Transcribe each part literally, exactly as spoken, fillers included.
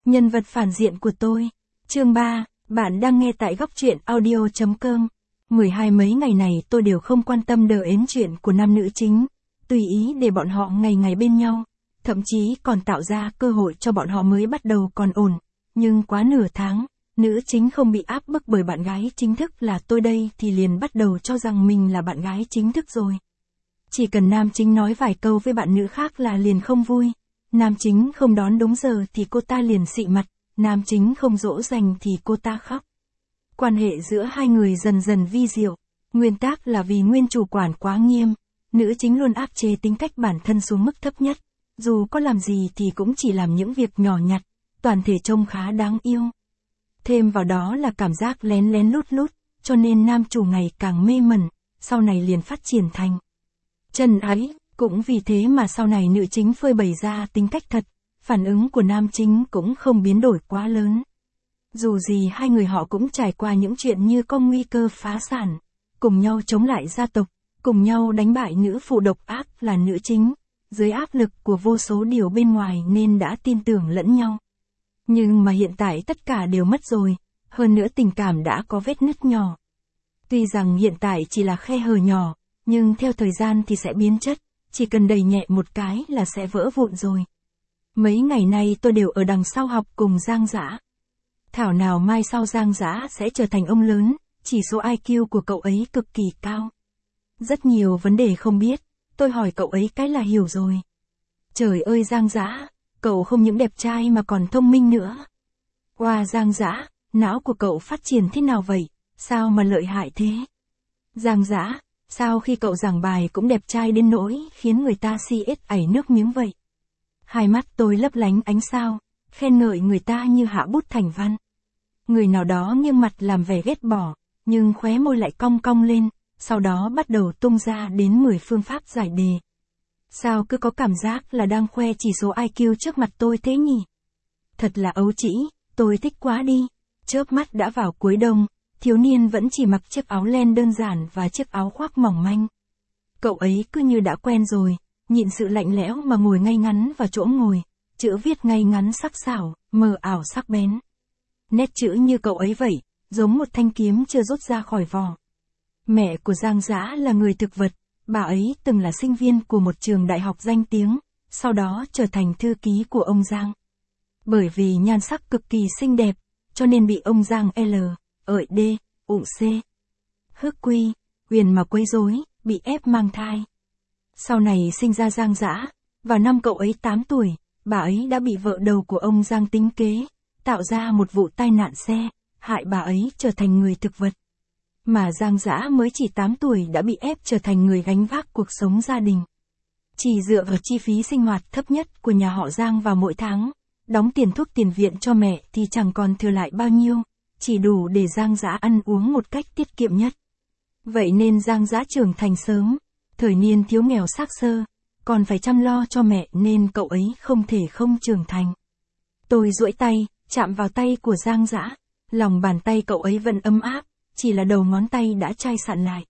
Nhân vật phản diện của tôi. Chương ba, bạn đang nghe tại góc truyện audio chấm com. Mười hai mấy ngày này tôi đều không quan tâm đờ ến chuyện của nam nữ chính, tùy ý để bọn họ ngày ngày bên nhau, thậm chí còn tạo ra cơ hội cho bọn họ mới bắt đầu còn ổn. Nhưng quá nửa tháng, nữ chính không bị áp bức bởi bạn gái chính thức là tôi đây thì liền bắt đầu cho rằng mình là bạn gái chính thức rồi. Chỉ cần nam chính nói vài câu với bạn nữ khác là liền không vui. Nam chính không đón đúng giờ thì cô ta liền xị mặt, nam chính không dỗ dành thì cô ta khóc. Quan hệ giữa hai người dần dần vi diệu, nguyên tắc là vì nguyên chủ quản quá nghiêm, nữ chính luôn áp chế tính cách bản thân xuống mức thấp nhất, dù có làm gì thì cũng chỉ làm những việc nhỏ nhặt, toàn thể trông khá đáng yêu. Thêm vào đó là cảm giác lén lén lút lút, cho nên nam chủ ngày càng mê mẩn, sau này liền phát triển thành chân ái. Cũng vì thế mà sau này nữ chính phơi bày ra tính cách thật, phản ứng của nam chính cũng không biến đổi quá lớn. Dù gì hai người họ cũng trải qua những chuyện như có nguy cơ phá sản, cùng nhau chống lại gia tộc, cùng nhau đánh bại nữ phụ độc ác là nữ chính, dưới áp lực của vô số điều bên ngoài nên đã tin tưởng lẫn nhau. Nhưng mà hiện tại tất cả đều mất rồi, hơn nữa tình cảm đã có vết nứt nhỏ. Tuy rằng hiện tại chỉ là khe hở nhỏ, nhưng theo thời gian thì sẽ biến chất. Chỉ cần đẩy nhẹ một cái là sẽ vỡ vụn rồi. Mấy ngày nay tôi đều ở đằng sau học cùng Giang Dã. Thảo nào mai sau Giang Dã sẽ trở thành ông lớn, chỉ số i kiu của cậu ấy cực kỳ cao. Rất nhiều vấn đề không biết, tôi hỏi cậu ấy cái là hiểu rồi. Trời ơi Giang Dã, cậu không những đẹp trai mà còn thông minh nữa. Wow Giang Dã, não của cậu phát triển thế nào vậy, sao mà lợi hại thế? Giang Dã, sao khi cậu giảng bài cũng đẹp trai đến nỗi khiến người ta si ết ảy nước miếng vậy? Hai mắt tôi lấp lánh ánh sao, khen ngợi người ta như hạ bút thành văn. Người nào đó nghiêng mặt làm vẻ ghét bỏ, nhưng khóe môi lại cong cong lên, sau đó bắt đầu tung ra đến mười phương pháp giải đề. Sao cứ có cảm giác là đang khoe chỉ số i kiu trước mặt tôi thế nhỉ? Thật là ấu trĩ, tôi thích quá đi. Chớp mắt đã vào cuối đông. Thiếu niên vẫn chỉ mặc chiếc áo len đơn giản và chiếc áo khoác mỏng manh. Cậu ấy cứ như đã quen rồi, nhịn sự lạnh lẽo mà ngồi ngay ngắn vào chỗ ngồi, chữ viết ngay ngắn sắc sảo, mờ ảo sắc bén. Nét chữ như cậu ấy vậy, giống một thanh kiếm chưa rút ra khỏi vỏ. Mẹ của Giang Dã là người thực vật, bà ấy từng là sinh viên của một trường đại học danh tiếng, sau đó trở thành thư ký của ông Giang. Bởi vì nhan sắc cực kỳ xinh đẹp, cho nên bị ông Giang L. Ợi D, ụng C. Hức Quy, Huyền mà quấy rối, bị ép mang thai. Sau này sinh ra Giang Dã, vào năm cậu ấy tám tuổi, bà ấy đã bị vợ đầu của ông Giang tính kế, tạo ra một vụ tai nạn xe, hại bà ấy trở thành người thực vật. Mà Giang Dã mới chỉ tám tuổi đã bị ép trở thành người gánh vác cuộc sống gia đình. Chỉ dựa vào chi phí sinh hoạt thấp nhất của nhà họ Giang vào mỗi tháng, đóng tiền thuốc tiền viện cho mẹ thì chẳng còn thừa lại bao nhiêu. Chỉ đủ để Giang Dã ăn uống một cách tiết kiệm nhất. Vậy nên Giang Dã trưởng thành sớm, thời niên thiếu nghèo xác xơ, còn phải chăm lo cho mẹ nên cậu ấy không thể không trưởng thành. Tôi duỗi tay, chạm vào tay của Giang Dã, lòng bàn tay cậu ấy vẫn ấm áp, chỉ là đầu ngón tay đã chai sạn lại.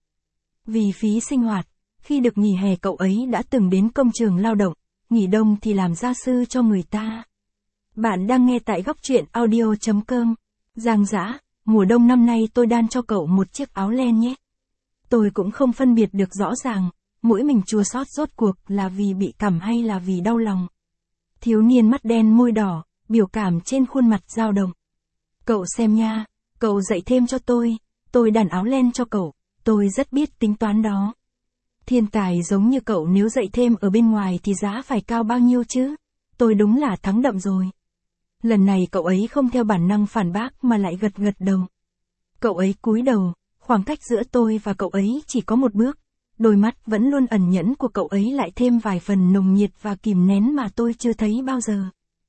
Vì phí sinh hoạt, khi được nghỉ hè cậu ấy đã từng đến công trường lao động, nghỉ đông thì làm gia sư cho người ta. Bạn đang nghe tại góc truyện audio chấm com. Giang Dã, mùa đông năm nay tôi đan cho cậu một chiếc áo len nhé. Tôi cũng không phân biệt được rõ ràng, mũi mình chua xót rốt cuộc là vì bị cảm hay là vì đau lòng. Thiếu niên mắt đen môi đỏ, biểu cảm trên khuôn mặt dao động. Cậu xem nha, cậu dạy thêm cho tôi, tôi đan áo len cho cậu, tôi rất biết tính toán đó. Thiên tài giống như cậu nếu dạy thêm ở bên ngoài thì giá phải cao bao nhiêu chứ? Tôi đúng là thắng đậm rồi. Lần này cậu ấy không theo bản năng phản bác mà lại gật gật đầu. Cậu ấy cúi đầu, khoảng cách giữa tôi và cậu ấy chỉ có một bước, đôi mắt vẫn luôn ẩn nhẫn của cậu ấy lại thêm vài phần nồng nhiệt và kìm nén mà tôi chưa thấy bao giờ.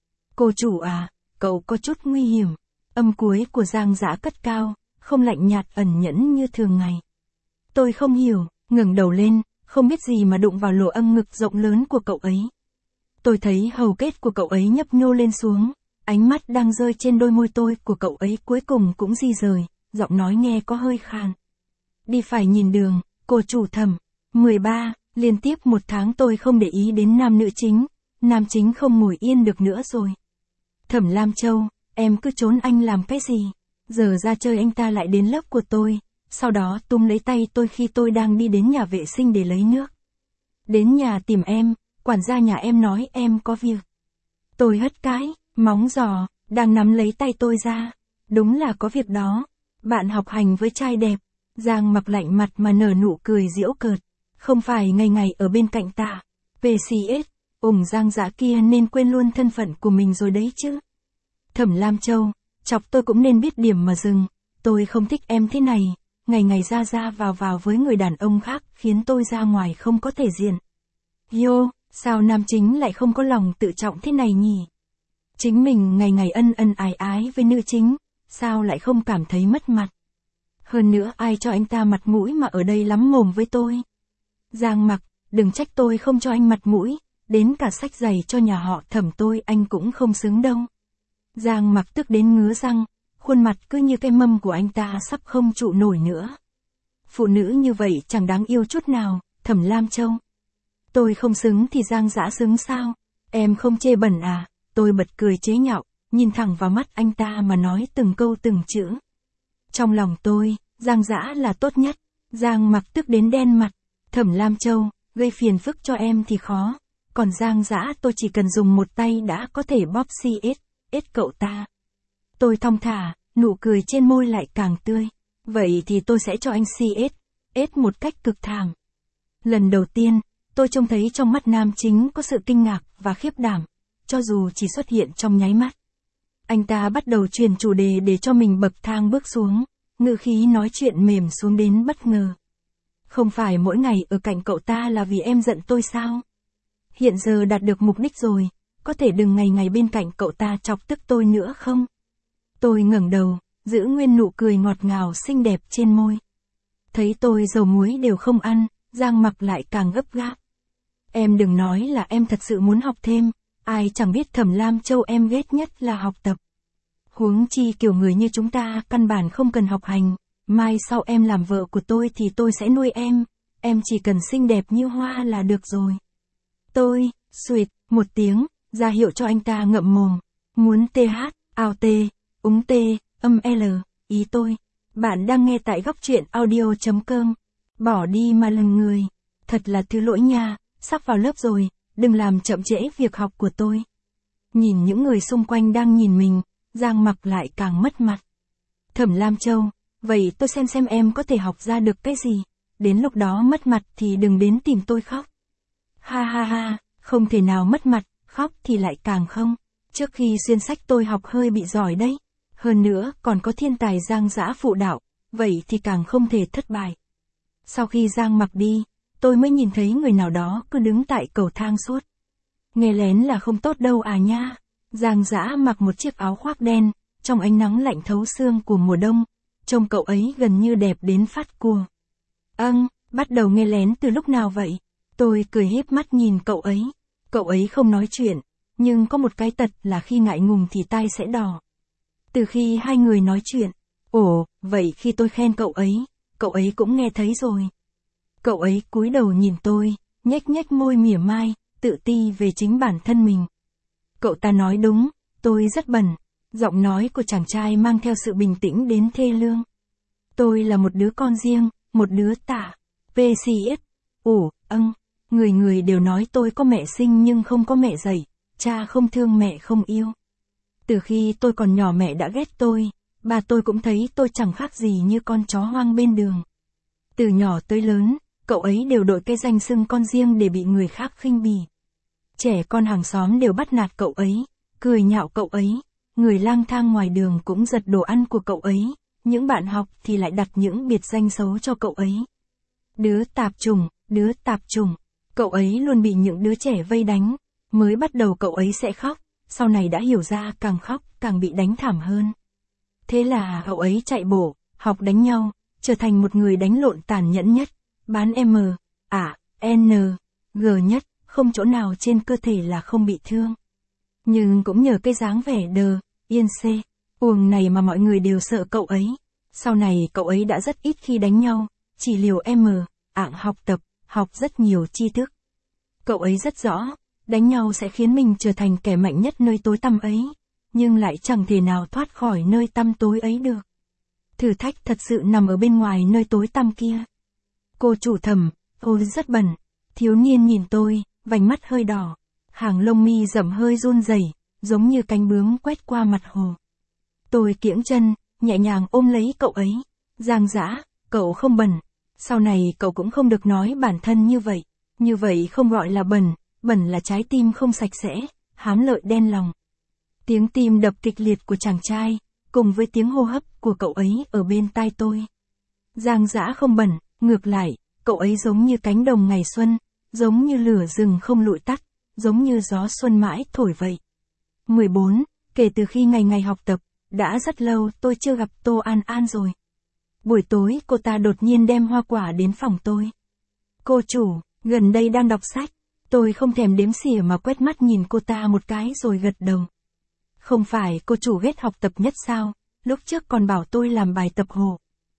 Cô chủ à, cậu có chút nguy hiểm. Âm cuối của Giang Dã cất cao, không lạnh nhạt ẩn nhẫn như thường ngày. Tôi không hiểu, ngẩng đầu lên, không biết gì mà đụng vào lỗ âm ngực rộng lớn của cậu ấy. Tôi thấy hầu kết của cậu ấy nhấp nhô lên xuống. Ánh mắt đang rơi trên đôi môi tôi của cậu ấy cuối cùng cũng di rời, giọng nói nghe có hơi khàn. Đi phải nhìn đường, cô chủ thẩm. mười ba, liên tiếp một tháng tôi không để ý đến nam nữ chính, nam chính không ngồi yên được nữa rồi. Thẩm Lam Châu, em cứ trốn anh làm cái gì? Giờ ra chơi anh ta lại đến lớp của tôi, sau đó túm lấy tay tôi khi tôi đang đi đến nhà vệ sinh để lấy nước. Đến nhà tìm em, quản gia nhà em nói em có việc. Tôi hất cái, móng giò, đang nắm lấy tay tôi ra. Đúng là có việc đó. Bạn học hành với trai đẹp. Giang Mặc lạnh mặt mà nở nụ cười giễu cợt. Không phải ngày ngày ở bên cạnh ta. pê xê ét, ủng Giang Dã kia nên quên luôn thân phận của mình rồi đấy chứ. Thẩm Lam Châu, chọc tôi cũng nên biết điểm mà dừng. Tôi không thích em thế này. Ngày ngày ra ra vào vào với người đàn ông khác khiến tôi ra ngoài không có thể diện. Yo, sao nam chính lại không có lòng tự trọng thế này nhỉ? Chính mình ngày ngày ân ân ái ái với nữ chính, sao lại không cảm thấy mất mặt? Hơn nữa ai cho anh ta mặt mũi mà ở đây lắm mồm với tôi? Giang Mặc, đừng trách tôi không cho anh mặt mũi, đến cả xách giày cho nhà họ Thẩm tôi anh cũng không xứng đâu. Giang Mặc tức đến ngứa răng, khuôn mặt cứ như cái mâm của anh ta sắp không trụ nổi nữa. Phụ nữ như vậy chẳng đáng yêu chút nào, Thẩm Lam Châu. Tôi không xứng thì Giang Dã xứng sao? Em không chê bẩn à? Tôi bật cười chế nhạo, nhìn thẳng vào mắt anh ta mà nói từng câu từng chữ. Trong lòng tôi, Giang Dã là tốt nhất. Giang Mặc tức đến đen mặt. Thẩm Lam Châu, gây phiền phức cho em thì khó. Còn Giang Dã tôi chỉ cần dùng một tay đã có thể bóp xê ét, ét cậu ta. Tôi thong thả, nụ cười trên môi lại càng tươi. Vậy thì tôi sẽ cho anh xê ét, ét một cách cực thảm. Lần đầu tiên, tôi trông thấy trong mắt nam chính có sự kinh ngạc và khiếp đảm, cho dù chỉ xuất hiện trong nháy mắt. Anh ta bắt đầu truyền chủ đề để cho mình bậc thang bước xuống, ngữ khí nói chuyện mềm xuống đến bất ngờ. Không phải mỗi ngày ở cạnh cậu ta là vì em giận tôi sao? Hiện giờ đạt được mục đích rồi, có thể đừng ngày ngày bên cạnh cậu ta chọc tức tôi nữa không? Tôi ngẩng đầu, giữ nguyên nụ cười ngọt ngào xinh đẹp trên môi. Thấy tôi dầu muối đều không ăn, Giang Mặc lại càng gấp gáp. Em đừng nói là em thật sự muốn học thêm, ai chẳng biết Thẩm Lam Châu em ghét nhất là học tập. Huống chi kiểu người như chúng ta căn bản không cần học hành, mai sau em làm vợ của tôi thì tôi sẽ nuôi em, em chỉ cần xinh đẹp như hoa là được rồi. Tôi, suýt, một tiếng, ra hiệu cho anh ta ngậm mồm, muốn th, ao t, úng t, âm l, ý tôi. Bạn đang nghe tại góc truyện audio.com. Bỏ đi mà lần người. Thật là thứ lỗi nha, sắp vào lớp rồi, đừng làm chậm trễ việc học của tôi. Nhìn những người xung quanh đang nhìn mình, Giang Mặc lại càng mất mặt. Thẩm Lam Châu, vậy tôi xem xem em có thể học ra được cái gì, đến lúc đó mất mặt thì đừng đến tìm tôi khóc. Ha ha ha, không thể nào mất mặt, khóc thì lại càng không. Trước khi xuyên sách tôi học hơi bị giỏi đấy. Hơn nữa còn có thiên tài Giang Dã phụ đạo, vậy thì càng không thể thất bại. Sau khi Giang Mặc đi, tôi mới nhìn thấy người nào đó cứ đứng tại cầu thang suốt. Nghe lén là không tốt đâu à nha. Giang Dã mặc một chiếc áo khoác đen, trong ánh nắng lạnh thấu xương của mùa đông, trông cậu ấy gần như đẹp đến phát cuồng. Âng, bắt đầu nghe lén từ lúc nào vậy? Tôi cười híp mắt nhìn cậu ấy. Cậu ấy không nói chuyện, nhưng có một cái tật là khi ngại ngùng thì tai sẽ đỏ. Từ khi hai người nói chuyện, ồ, vậy khi tôi khen cậu ấy, cậu ấy cũng nghe thấy rồi. Cậu ấy cúi đầu nhìn tôi, nhếch nhếch môi mỉa mai, tự ti về chính bản thân mình. Cậu ta nói đúng, tôi rất bẩn. Giọng nói của chàng trai mang theo sự bình tĩnh đến thê lương. Tôi là một đứa con riêng, một đứa tả. pê xê ét. Ồ, âng, người người đều nói tôi có mẹ sinh nhưng không có mẹ dạy, cha không thương mẹ không yêu. Từ khi tôi còn nhỏ mẹ đã ghét tôi, bà tôi cũng thấy tôi chẳng khác gì như con chó hoang bên đường. Từ nhỏ tới lớn, cậu ấy đều đội cái danh xưng con riêng để bị người khác khinh bỉ. Trẻ con hàng xóm đều bắt nạt cậu ấy, cười nhạo cậu ấy, người lang thang ngoài đường cũng giật đồ ăn của cậu ấy, những bạn học thì lại đặt những biệt danh xấu cho cậu ấy. Đứa tạp chủng, đứa tạp chủng, cậu ấy luôn bị những đứa trẻ vây đánh, mới bắt đầu cậu ấy sẽ khóc, sau này đã hiểu ra càng khóc càng bị đánh thảm hơn. Thế là cậu ấy chạy bộ, học đánh nhau, trở thành một người đánh lộn tàn nhẫn nhất, bán M, A, N, G nhất, không chỗ nào trên cơ thể là không bị thương. Nhưng cũng nhờ cái dáng vẻ đờ, yên xê, uồng này mà mọi người đều sợ cậu ấy. Sau này cậu ấy đã rất ít khi đánh nhau, chỉ liều M, ạng học tập, học rất nhiều tri thức. Cậu ấy rất rõ, đánh nhau sẽ khiến mình trở thành kẻ mạnh nhất nơi tối tăm ấy. nhưng lại chẳng thể nào thoát khỏi nơi tăm tối ấy được. Thử thách thật sự nằm ở bên ngoài nơi tối tăm kia. Cô chủ Thẩm, ôi rất bẩn. Thiếu niên nhìn tôi, vành mắt hơi đỏ, hàng lông mi rậm hơi run rẩy, giống như cánh bướm quét qua mặt hồ. Tôi kiễng chân, nhẹ nhàng ôm lấy cậu ấy. Giang Dã, cậu không bẩn. Sau này cậu cũng không được nói bản thân như vậy. Như vậy không gọi là bẩn, bẩn là trái tim không sạch sẽ, hám lợi đen lòng. Tiếng tim đập kịch liệt của chàng trai, cùng với tiếng hô hấp của cậu ấy ở bên tai tôi. Giang Dã không bẩn, ngược lại, cậu ấy giống như cánh đồng ngày xuân, giống như lửa rừng không lụi tắt, giống như gió xuân mãi thổi vậy. mười bốn, kể từ khi ngày ngày học tập, đã rất lâu tôi chưa gặp Tô An An rồi. Buổi tối cô ta đột nhiên đem hoa quả đến phòng tôi. Cô chủ, gần đây đang đọc sách. Tôi không thèm đếm xỉa mà quét mắt nhìn cô ta một cái rồi gật đầu. Không phải cô chủ ghét học tập nhất sao, lúc trước còn bảo tôi làm bài tập hộ.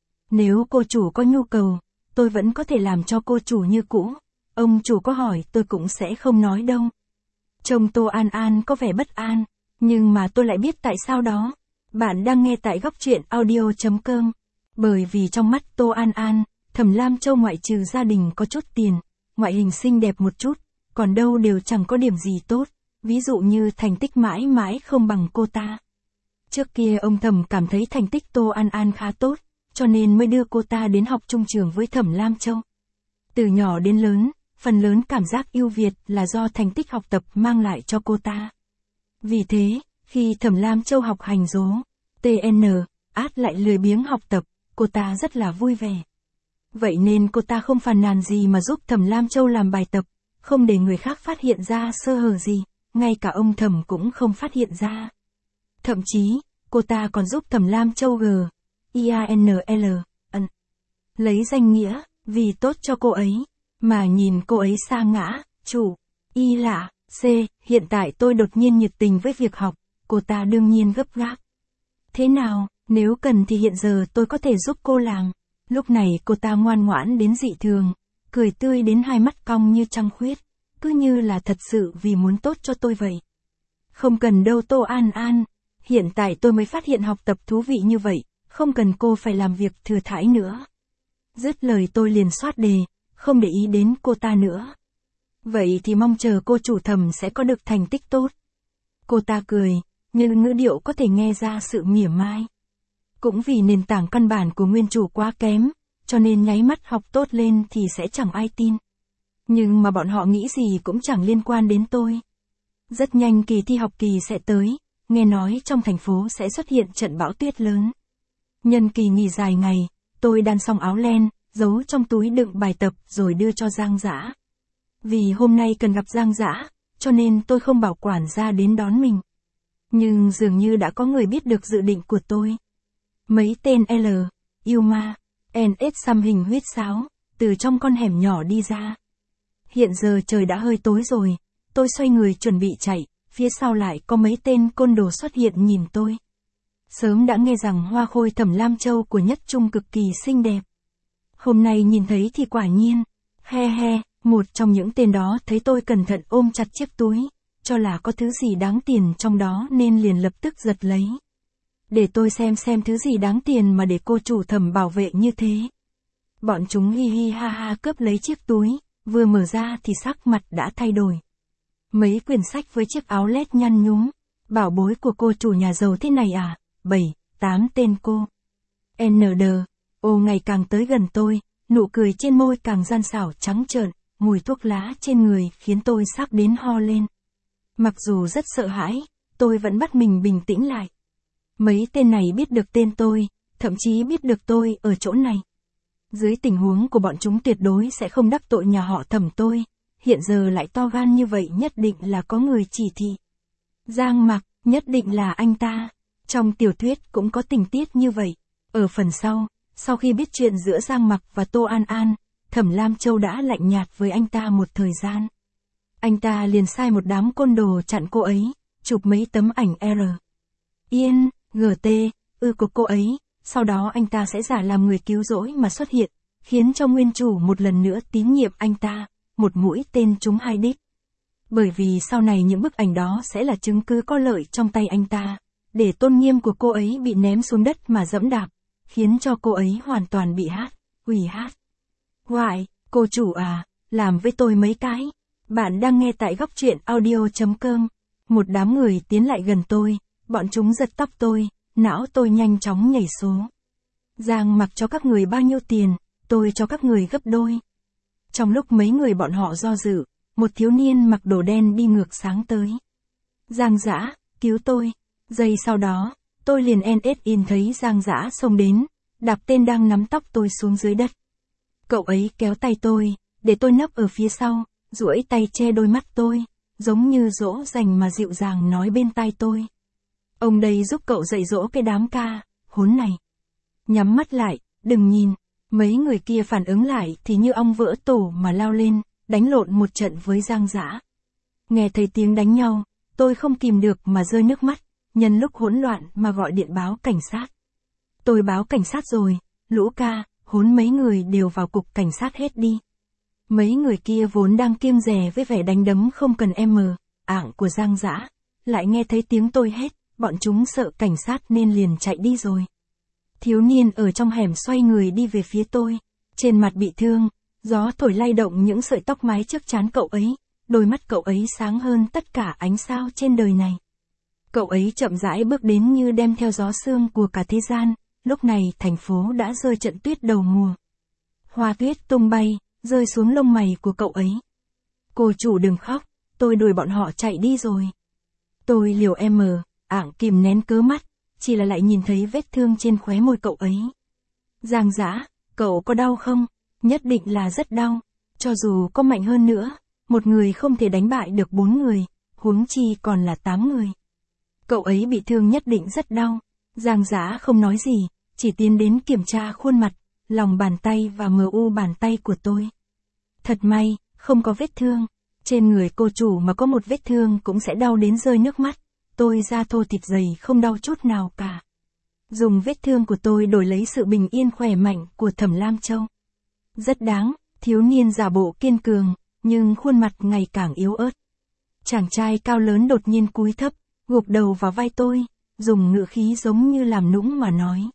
Nếu cô chủ có nhu cầu, tôi vẫn có thể làm cho cô chủ như cũ. Ông chủ có hỏi tôi cũng sẽ không nói đâu. Trông Tô An An có vẻ bất an, nhưng mà tôi lại biết tại sao đó. Bạn đang nghe tại góc truyện audio.com. Bởi vì trong mắt Tô An An, Thẩm Lam Châu ngoại trừ gia đình có chút tiền, ngoại hình xinh đẹp một chút, còn đâu đều chẳng có điểm gì tốt, ví dụ như thành tích mãi mãi không bằng cô ta. Trước kia ông Thẩm cảm thấy thành tích Tô An An khá tốt, cho nên mới đưa cô ta đến học chung trường với Thẩm Lam Châu. Từ nhỏ đến lớn, phần lớn cảm giác ưu việt là do thành tích học tập mang lại cho cô ta. Vì thế, khi Thẩm Lam Châu học hành dỗ, tê en, át lại lười biếng học tập, cô ta rất là vui vẻ. Vậy nên cô ta không phàn nàn gì mà giúp Thẩm Lam Châu làm bài tập, không để người khác phát hiện ra sơ hở gì, ngay cả ông Thẩm cũng không phát hiện ra. Thậm chí, cô ta còn giúp Thẩm Lam Châu g, i a n l, ân, lấy danh nghĩa, vì tốt cho cô ấy, mà nhìn cô ấy sa ngã, chủ, y lạ, c, hiện tại tôi đột nhiên nhiệt tình với việc học, cô ta đương nhiên gấp gáp. Thế nào, nếu cần thì hiện giờ tôi có thể giúp cô làng. Lúc này cô ta ngoan ngoãn đến dị thường, cười tươi đến hai mắt cong như trăng khuyết, cứ như là thật sự vì muốn tốt cho tôi vậy. Không cần đâu Tô An An, hiện tại tôi mới phát hiện học tập thú vị như vậy, không cần cô phải làm việc thừa thãi nữa. Dứt lời tôi liền xoát đề, không để ý đến cô ta nữa. Vậy thì mong chờ cô chủ Thẩm sẽ có được thành tích tốt. Cô ta cười, nhưng ngữ điệu có thể nghe ra sự mỉa mai. Cũng vì nền tảng căn bản của nguyên chủ quá kém, cho nên nháy mắt học tốt lên thì sẽ chẳng ai tin. Nhưng mà bọn họ nghĩ gì cũng chẳng liên quan đến tôi. Rất nhanh kỳ thi học kỳ sẽ tới, nghe nói trong thành phố sẽ xuất hiện trận bão tuyết lớn. Nhân kỳ nghỉ dài ngày, tôi đan xong áo len, giấu trong túi đựng bài tập rồi đưa cho Giang Dã. Vì hôm nay cần gặp Giang Dã, cho nên tôi không bảo quản gia đến đón mình. Nhưng dường như đã có người biết được dự định của tôi. Mấy tên L, yêu ma, en ét xăm hình huyết sáo, từ trong con hẻm nhỏ đi ra. Hiện giờ trời đã hơi tối rồi, tôi xoay người chuẩn bị chạy, phía sau lại có mấy tên côn đồ xuất hiện nhìn tôi. Sớm đã nghe rằng hoa khôi Thẩm Lam Châu của Nhất Trung cực kỳ xinh đẹp. Hôm nay nhìn thấy thì quả nhiên, he he, một trong những tên đó thấy tôi cẩn thận ôm chặt chiếc túi, cho là có thứ gì đáng tiền trong đó nên liền lập tức giật lấy. Để tôi xem xem thứ gì đáng tiền mà để cô chủ Thẩm bảo vệ như thế. Bọn chúng hi hi ha ha cướp lấy chiếc túi, vừa mở ra thì sắc mặt đã thay đổi. Mấy quyển sách với chiếc áo lét nhăn nhúm, bảo bối của cô chủ nhà giàu thế này à, bảy, tám tên cô. en đê, ô ngày càng tới gần tôi, nụ cười trên môi càng gian xảo trắng trợn, mùi thuốc lá trên người khiến tôi sắc đến ho lên. Mặc dù rất sợ hãi, tôi vẫn bắt mình bình tĩnh lại. Mấy tên này biết được tên tôi, thậm chí biết được tôi ở chỗ này. Dưới tình huống của bọn chúng tuyệt đối sẽ không đắc tội nhà họ Thẩm tôi, hiện giờ lại to gan như vậy nhất định là có người chỉ thị. Giang Mặc, nhất định là anh ta. Trong tiểu thuyết cũng có tình tiết như vậy. Ở phần sau, sau khi biết chuyện giữa Giang Mặc và Tô An An, Thẩm Lam Châu đã lạnh nhạt với anh ta một thời gian. Anh ta liền sai một đám côn đồ chặn cô ấy, chụp mấy tấm ảnh R. Yên, giê tê, ư của cô ấy, sau đó anh ta sẽ giả làm người cứu rỗi mà xuất hiện, khiến cho nguyên chủ một lần nữa tín nhiệm anh ta, một mũi tên trúng hai đích. Bởi vì sau này những bức ảnh đó sẽ là chứng cứ có lợi trong tay anh ta, để tôn nghiêm của cô ấy bị ném xuống đất mà dẫm đạp, khiến cho cô ấy hoàn toàn bị hát, hủy hát. Ngoại, cô chủ à, làm với tôi mấy cái. Bạn đang nghe tại góc truyện audio.com. Một đám người tiến lại gần tôi, bọn chúng giật tóc tôi, não tôi nhanh chóng nhảy số. Giang mặc cho các người bao nhiêu tiền, tôi cho các người gấp đôi. Trong lúc mấy người bọn họ do dự, một thiếu niên mặc đồ đen đi ngược sáng tới. Giang Dã, cứu tôi. Giây sau đó, tôi liền en ét in thấy Giang Dã xông đến, đạp tên đang nắm tóc tôi xuống dưới đất. Cậu ấy kéo tay tôi, để tôi nấp ở phía sau, duỗi tay che đôi mắt tôi, giống như dỗ dành mà dịu dàng nói bên tai tôi. Ông đây giúp cậu dạy dỗ cái đám ca, hốn này. Nhắm mắt lại, đừng nhìn. Mấy người kia phản ứng lại thì như ong vỡ tổ mà lao lên, đánh lộn một trận với Giang Dã. Nghe thấy tiếng đánh nhau, tôi không kìm được mà rơi nước mắt, nhân lúc hỗn loạn mà gọi điện báo cảnh sát. Tôi báo cảnh sát rồi, lũ ca, hốn mấy người đều vào cục cảnh sát hết đi. Mấy người kia vốn đang kiêng dè với vẻ đánh đấm không cần em mờ, ảng của Giang Dã, lại nghe thấy tiếng tôi hét, bọn chúng sợ cảnh sát nên liền chạy đi rồi. Thiếu niên ở trong hẻm xoay người đi về phía tôi, trên mặt bị thương, gió thổi lay động những sợi tóc mái trước trán cậu ấy, đôi mắt cậu ấy sáng hơn tất cả ánh sao trên đời này. Cậu ấy chậm rãi bước đến như đem theo gió sương của cả thế gian, lúc này thành phố đã rơi trận tuyết đầu mùa. Hoa tuyết tung bay, rơi xuống lông mày của cậu ấy. Cô chủ đừng khóc, tôi đuổi bọn họ chạy đi rồi. Tôi liều em mờ, ảng kìm nén cớ mắt, chỉ là lại nhìn thấy vết thương trên khóe môi cậu ấy. Giang Dã, cậu có đau không? Nhất định là rất đau. Cho dù có mạnh hơn nữa, một người không thể đánh bại được bốn người, huống chi còn là tám người. Cậu ấy bị thương nhất định rất đau. Giang Dã không nói gì, chỉ tiến đến kiểm tra khuôn mặt, lòng bàn tay và mờ u bàn tay của tôi. Thật may, không có vết thương. Trên người cô chủ mà có một vết thương cũng sẽ đau đến rơi nước mắt. Tôi da thô thịt dày không đau chút nào cả. Dùng vết thương của tôi đổi lấy sự bình yên khỏe mạnh của Thẩm Lam Châu. Rất đáng, thiếu niên giả bộ kiên cường, nhưng khuôn mặt ngày càng yếu ớt. Chàng trai cao lớn đột nhiên cúi thấp, gục đầu vào vai tôi, dùng ngữ khí giống như làm nũng mà nói.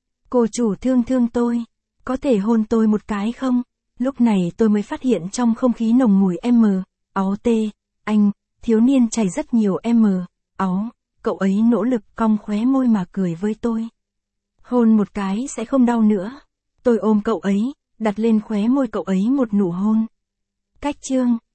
Cô chủ thương thương tôi, có thể hôn tôi một cái không? Lúc này tôi mới phát hiện trong không khí nồng mùi M, áu T, anh, thiếu niên chảy rất nhiều M, áu, cậu ấy nỗ lực cong khóe môi mà cười với tôi. Hôn một cái sẽ không đau nữa. Tôi ôm cậu ấy, đặt lên khóe môi cậu ấy một nụ hôn. Cách chương.